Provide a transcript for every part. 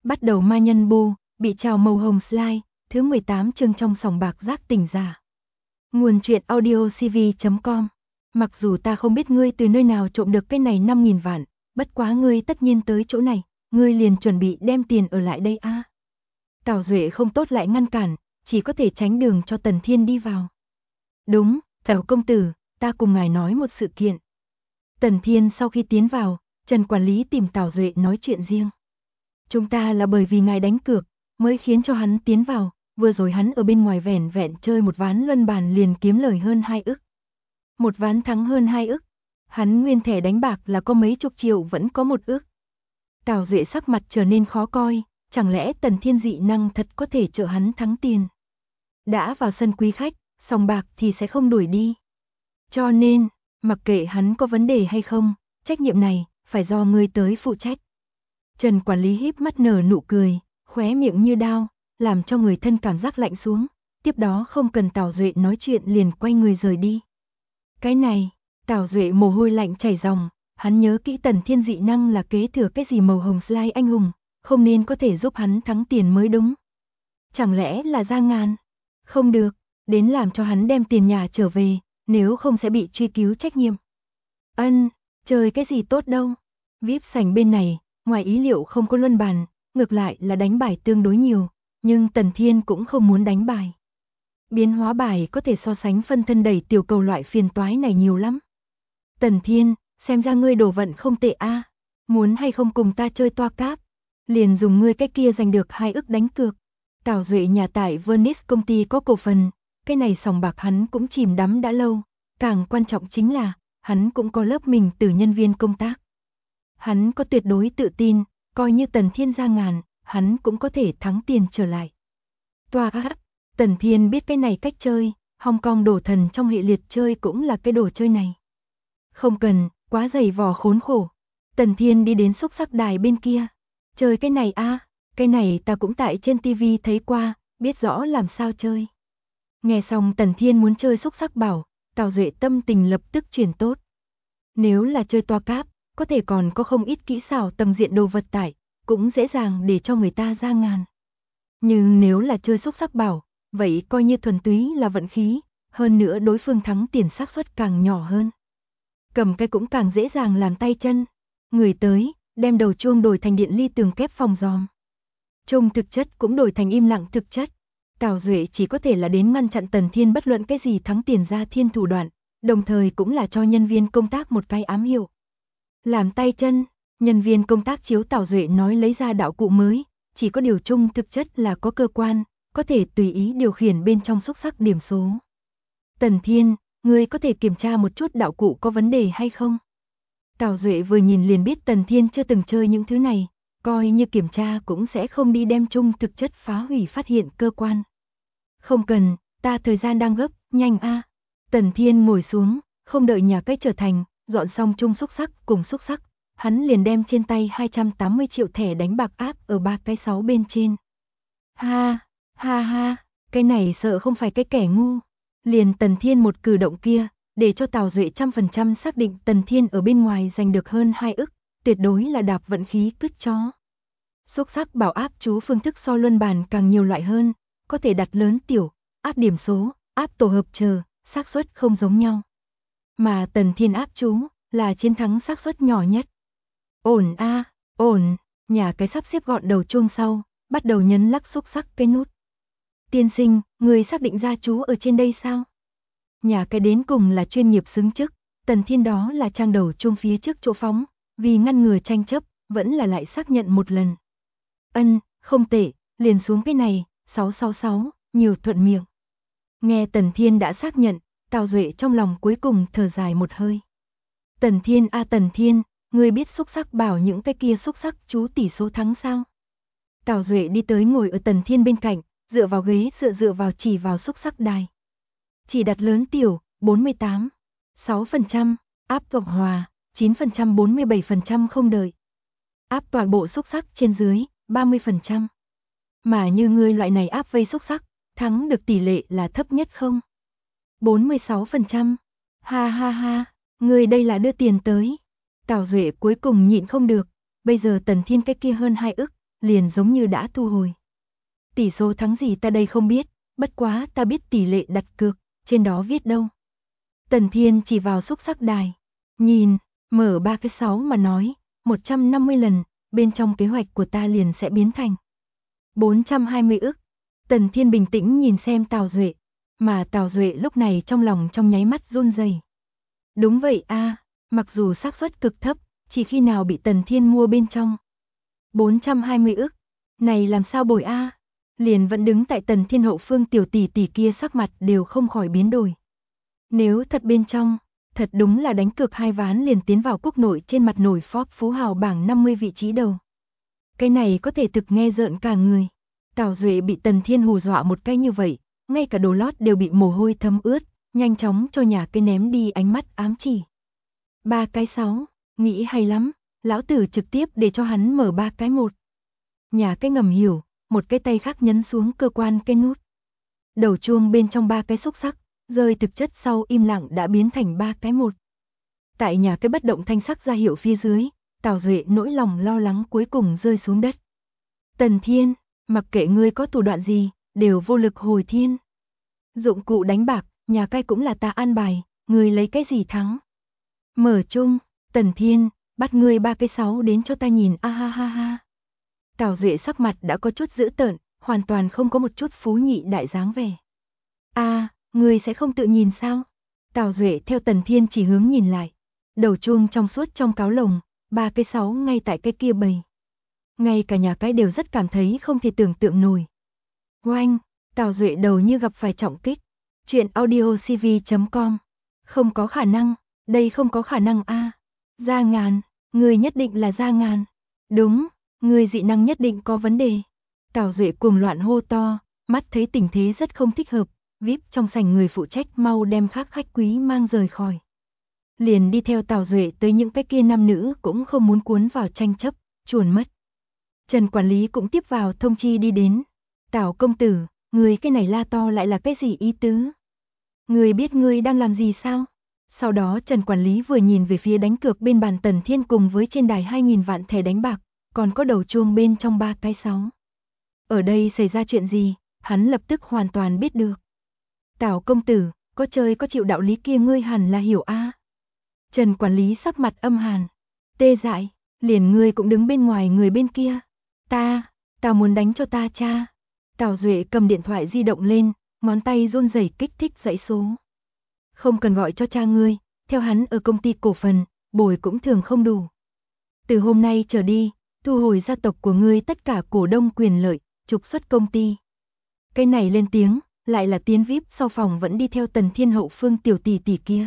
Bắt đầu ma nhân bô, bị trào màu hồng slide, thứ 18 chương trong sòng bạc giác tỉnh giả. Nguồn truyện audio cv.com. Mặc dù ta không biết ngươi từ nơi nào trộm được cái này 5.000 vạn, bất quá ngươi tất nhiên tới chỗ này, ngươi liền chuẩn bị đem tiền ở lại đây a. Tào Duệ không tốt lại ngăn cản, chỉ có thể tránh đường cho Tần Thiên đi vào. Đúng, Tào công tử, ta cùng ngài nói một sự kiện. Tần Thiên sau khi tiến vào, Trần quản lý tìm Tào Duệ nói chuyện riêng. Chúng ta là bởi vì ngài đánh cược, mới khiến cho hắn tiến vào, vừa rồi hắn ở bên ngoài vẻn vẹn chơi một ván luân bàn liền kiếm lời hơn 2 ức. Một ván thắng hơn 2 ức, hắn nguyên thẻ đánh bạc là có mấy chục triệu vẫn có 1 ức. Tào Duệ sắc mặt trở nên khó coi, chẳng lẽ Tần Thiên dị năng thật có thể trợ hắn thắng tiền. Đã vào sân quý khách, sòng bạc thì sẽ không đuổi đi. Cho nên, mặc kệ hắn có vấn đề hay không, trách nhiệm này phải do ngươi tới phụ trách. Trần quản lý híp mắt nở nụ cười, khóe miệng như đao, làm cho người thân cảm giác lạnh xuống, tiếp đó không cần Tào Duệ nói chuyện liền quay người rời đi. Cái này, Tào Duệ mồ hôi lạnh chảy ròng, hắn nhớ kỹ Tần Thiên dị năng là kế thừa cái gì màu hồng slide anh hùng, không nên có thể giúp hắn thắng tiền mới đúng. Chẳng lẽ là Giang Ngàn? Không được, đến làm cho hắn đem tiền nhà trở về, nếu không sẽ bị truy cứu trách nhiệm. Chơi cái gì tốt đâu. VIP sảnh bên này, ngoài ý liệu không có luân bàn, ngược lại là đánh bài tương đối nhiều, nhưng Tần Thiên cũng không muốn đánh bài. Biến hóa bài có thể so sánh phân thân đẩy tiểu cầu loại phiền toái này nhiều lắm. Tần Thiên, xem ra ngươi đồ vận không tệ a, muốn hay không cùng ta chơi toa cáp, liền dùng ngươi cái kia giành được 2 ức đánh cược. Tào Duệ nhà tại Venice công ty có cổ phần, cái này sòng bạc hắn cũng chìm đắm đã lâu, càng quan trọng chính là hắn cũng có lớp mình từ nhân viên công tác. Hắn có tuyệt đối tự tin, coi như Tần Thiên ra ngàn, hắn cũng có thể thắng tiền trở lại. Toa áp, Tần Thiên biết cái này cách chơi, Hong Kong đổ thần trong hệ liệt chơi cũng là cái đồ chơi này. Không cần, quá dày vò khốn khổ. Tần Thiên đi đến xúc sắc đài bên kia. Chơi cái này a, cái này ta cũng tại trên TV thấy qua, biết rõ làm sao chơi. Nghe xong Tần Thiên muốn chơi xúc sắc bảo, Tào Duệ tâm tình lập tức chuyển tốt. Nếu là chơi toa cáp, có thể còn có không ít kỹ xảo tầng diện đồ vật tải, cũng dễ dàng để cho người ta ra ngàn. Nhưng nếu là chơi xúc sắc bảo, vậy coi như thuần túy là vận khí, hơn nữa đối phương thắng tiền xác suất càng nhỏ hơn. Cầm cái cũng càng dễ dàng làm tay chân. Người tới, đem đầu chuông đổi thành điện ly tường kép phòng giòm. Chuông thực chất cũng đổi thành im lặng thực chất. Tào Duệ chỉ có thể là đến ngăn chặn Tần Thiên bất luận cái gì thắng tiền ra thiên thủ đoạn, đồng thời cũng là cho nhân viên công tác một cái ám hiệu. Làm tay chân, nhân viên công tác chiếu Tào Duệ nói lấy ra đạo cụ mới, chỉ có điều chung thực chất là có cơ quan, có thể tùy ý điều khiển bên trong xúc sắc điểm số. Tần Thiên, ngươi có thể kiểm tra một chút đạo cụ có vấn đề hay không? Tào Duệ vừa nhìn liền biết Tần Thiên chưa từng chơi những thứ này, coi như kiểm tra cũng sẽ không đi đem chung thực chất phá hủy phát hiện cơ quan. Không cần, ta thời gian đang gấp, nhanh a. Tần Thiên ngồi xuống, không đợi nhà cách trở thành, dọn xong chung xúc sắc cùng xúc sắc, hắn liền đem trên tay 280 triệu thẻ đánh bạc áp ở 3 cái 6 bên trên. Ha, ha, cái này sợ không phải cái kẻ ngu. Liền Tần Thiên một cử động kia, để cho Tào Duệ 100% xác định Tần Thiên ở bên ngoài giành được hơn 2 ức, tuyệt đối là đạp vận khí cứt chó. Xúc sắc bảo áp chú phương thức so luân bàn càng nhiều loại hơn, có thể đặt lớn tiểu, áp điểm số, áp tổ hợp chờ, xác suất không giống nhau. Mà Tần Thiên áp chú là chiến thắng xác suất nhỏ nhất. Ổn a, ổn, nhà cái sắp xếp gọn đầu chuông sau, bắt đầu nhấn lắc xúc sắc cái nút. Tiên sinh, người xác định ra chú ở trên đây sao? Nhà cái đến cùng là chuyên nghiệp xứng chức, Tần Thiên đó là trang đầu chuông phía trước chỗ phóng, vì ngăn ngừa tranh chấp, vẫn là lại xác nhận một lần. Không tệ, liền xuống cái này, 666, nhiều thuận miệng. Nghe Tần Thiên đã xác nhận, Tào Duệ trong lòng cuối cùng thở dài một hơi. Tần Thiên a Tần Thiên, ngươi biết xúc sắc bảo những cái kia xúc sắc chú tỷ số thắng sao? Tào Duệ đi tới ngồi ở Tần Thiên bên cạnh, dựa vào ghế dựa vào chỉ vào xúc sắc đài. Chỉ đặt lớn tiểu, 48, 6%, áp cộng hòa, 9% 47% không đợi. Áp toàn bộ xúc sắc trên dưới, 30%. Mà như ngươi loại này áp vây xúc sắc, thắng được tỷ lệ là thấp nhất không? 46%. Ha, ngươi đây là đưa tiền tới. Tào Duệ cuối cùng nhịn không được, bây giờ Tần Thiên cái kia hơn 2 ức, liền giống như đã thu hồi. Tỷ số thắng gì ta đây không biết, bất quá ta biết tỷ lệ đặt cược, trên đó viết đâu. Tần Thiên chỉ vào xúc sắc đài, nhìn, mở 3 cái 6 mà nói, 150 lần, bên trong kế hoạch của ta liền sẽ biến thành 420 ức. Tần Thiên bình tĩnh nhìn xem Tào Duệ, mà Tào Duệ lúc này trong lòng trong nháy mắt run rẩy. Đúng vậy a, mặc dù xác suất cực thấp, chỉ khi nào bị Tần Thiên mua bên trong 420 ức, này làm sao bồi a? Liền vẫn đứng tại Tần Thiên hậu phương tiểu tỷ tỷ kia sắc mặt đều không khỏi biến đổi. Nếu thật bên trong, thật đúng là đánh cược 2 ván liền tiến vào quốc nội trên mặt nổi Forbes phú hào bảng 50 vị trí đầu. Cái này có thể thực nghe rợn cả người. Tào Duệ bị Tần Thiên hù dọa một cái như vậy, ngay cả đồ lót đều bị mồ hôi thấm ướt, nhanh chóng cho nhà cái ném đi ánh mắt ám chỉ. 3 cái 6, nghĩ hay lắm, lão tử trực tiếp để cho hắn mở 3 cái 1. Nhà cái ngầm hiểu, một cái tay khác nhấn xuống cơ quan cái nút. Đầu chuông bên trong 3 cái xúc sắc, rơi thực chất sau im lặng đã biến thành 3 cái 1. Tại nhà cái bất động thanh sắc ra hiệu phía dưới, Tào Duệ nỗi lòng lo lắng cuối cùng rơi xuống đất. Tần Thiên, mặc kệ ngươi có thủ đoạn gì, đều vô lực hồi thiên. Dụng cụ đánh bạc, nhà cái cũng là ta an bài, ngươi lấy cái gì thắng. Mở chung, Tần Thiên, bắt ngươi 3 cái 6 đến cho ta nhìn a ha ha ha. Tào Duệ sắc mặt đã có chút dữ tợn, hoàn toàn không có một chút phú nhị đại dáng vẻ. A, ngươi sẽ không tự nhìn sao? Tào Duệ theo Tần Thiên chỉ hướng nhìn lại. Đầu chuông trong suốt trong cáo lồng, 3 cái 6 ngay tại cái kia bầy. Ngay cả nhà cái đều rất cảm thấy không thể tưởng tượng nổi. Oanh, Tào Duệ đầu như gặp phải trọng kích. Chuyện audiocv.com. Không có khả năng, đây không có khả năng a. Gia Ngàn, người nhất định là Gia Ngàn. Đúng, người dị năng nhất định có vấn đề. Tào Duệ cuồng loạn hô to, mắt thấy tình thế rất không thích hợp, VIP trong sảnh người phụ trách mau đem khác khách quý mang rời khỏi. Liền đi theo Tào Duệ tới những cái kia nam nữ cũng không muốn cuốn vào tranh chấp, chuồn mất. Trần quản lý cũng tiếp vào thông chi đi đến. Tào công tử, người cái này la to lại là cái gì ý tứ? Người biết người đang làm gì sao? Sau đó Trần quản lý vừa nhìn về phía đánh cược bên bàn Tần Thiên cùng với trên đài 2.000 vạn thẻ đánh bạc, còn có đầu chuông bên trong 3 cái 6. Ở đây xảy ra chuyện gì, hắn lập tức hoàn toàn biết được. Tào công tử, có chơi có chịu đạo lý kia ngươi hẳn là hiểu a. Trần quản lý sắc mặt âm hàn. Tê dại, liền ngươi cũng đứng bên ngoài người bên kia. Ta muốn đánh cho ta cha. Tào Duệ cầm điện thoại di động lên, ngón tay run rẩy kích thích dãy số. Không cần gọi cho cha ngươi, theo hắn ở công ty cổ phần, bồi cũng thường không đủ. Từ hôm nay trở đi, thu hồi gia tộc của ngươi tất cả cổ đông quyền lợi, trục xuất công ty. Cái này lên tiếng, lại là tiến VIP sau phòng vẫn đi theo Tần Thiên hậu phương tiểu tỷ tỷ kia.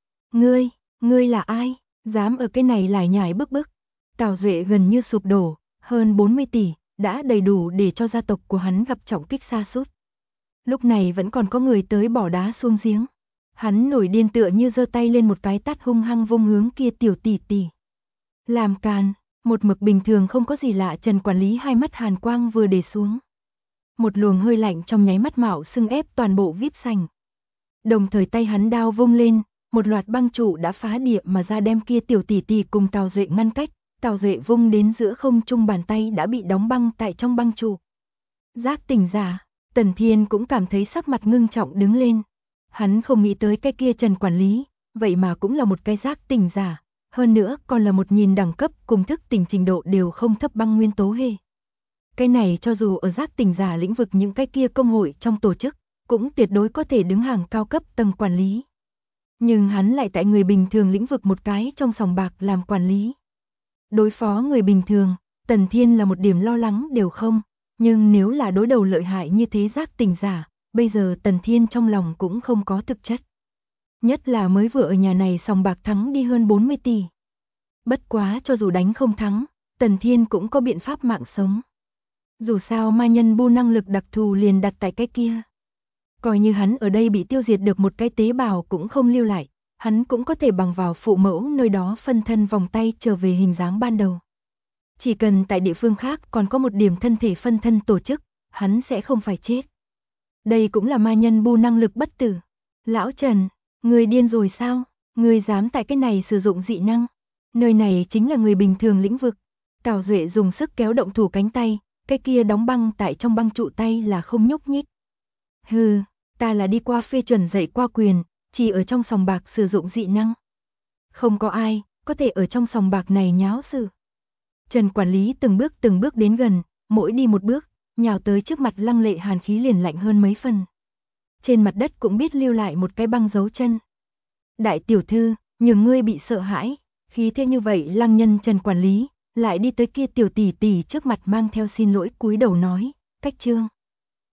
Ngươi là ai, dám ở cái này lải nhải bức. Tào Duệ gần như sụp đổ, hơn 40 tỷ, đã đầy đủ để cho gia tộc của hắn gặp trọng kích sa sút. Lúc này vẫn còn có người tới bỏ đá xuống giếng. Hắn nổi điên tựa như giơ tay lên một cái tát hung hăng vung hướng kia tiểu tỷ tỷ. Làm càn, một mực bình thường không có gì lạ Trần quản lý hai mắt hàn quang vừa để xuống. Một luồng hơi lạnh trong nháy mắt mạo sưng ép toàn bộ VIP sảnh. Đồng thời tay hắn đao vung lên, một loạt băng trụ đã phá địa mà ra đem kia tiểu tỷ tỷ cùng Tào Duệ ngăn cách. Tào Duệ vung đến giữa không trung bàn tay đã bị đóng băng tại trong băng trụ. Giác tỉnh giả, Tần Thiên cũng cảm thấy sắc mặt ngưng trọng đứng lên. Hắn không nghĩ tới cái kia Trần quản lý, vậy mà cũng là một cái giác tỉnh giả, hơn nữa còn là một nhìn đẳng cấp cùng thức tỉnh trình độ đều không thấp băng nguyên tố hề. Cái này cho dù ở giác tỉnh giả lĩnh vực những cái kia công hội trong tổ chức, cũng tuyệt đối có thể đứng hàng cao cấp tầng quản lý. Nhưng hắn lại tại người bình thường lĩnh vực một cái trong sòng bạc làm quản lý. Đối phó người bình thường, Tần Thiên là một điểm lo lắng đều không, nhưng nếu là đối đầu lợi hại như thế giác tỉnh giả, bây giờ Tần Thiên trong lòng cũng không có thực chất. Nhất là mới vừa ở nhà này sòng bạc thắng đi hơn 40 tỷ. Bất quá cho dù đánh không thắng, Tần Thiên cũng có biện pháp mạng sống. Dù sao ma nhân bu năng lực đặc thù liền đặt tại cái kia. Coi như hắn ở đây bị tiêu diệt được một cái tế bào cũng không lưu lại, hắn cũng có thể bằng vào phụ mẫu nơi đó phân thân vòng tay trở về hình dáng ban đầu. Chỉ cần tại địa phương khác còn có một điểm thân thể phân thân tổ chức, hắn sẽ không phải chết. Đây cũng là ma nhân bu năng lực bất tử. Lão Trần, người điên rồi sao? Người dám tại cái này sử dụng dị năng? Nơi này chính là người bình thường lĩnh vực. Tào Duệ dùng sức kéo động thủ cánh tay, cái kia đóng băng tại trong băng trụ tay là không nhúc nhích. Hừ, ta là đi qua phê chuẩn dạy qua quyền, chỉ ở trong sòng bạc sử dụng dị năng. Không có ai có thể ở trong sòng bạc này nháo sự. Trần quản lý từng bước đến gần, mỗi đi một bước, nhào tới trước mặt Lăng Lệ hàn khí liền lạnh hơn mấy phần. Trên mặt đất cũng biết lưu lại một cái băng dấu chân. Đại tiểu thư, nhường ngươi bị sợ hãi, khí thế như vậy Lăng nhân Trần quản lý, lại đi tới kia tiểu tỷ tỷ trước mặt mang theo xin lỗi cúi đầu nói, cách trương.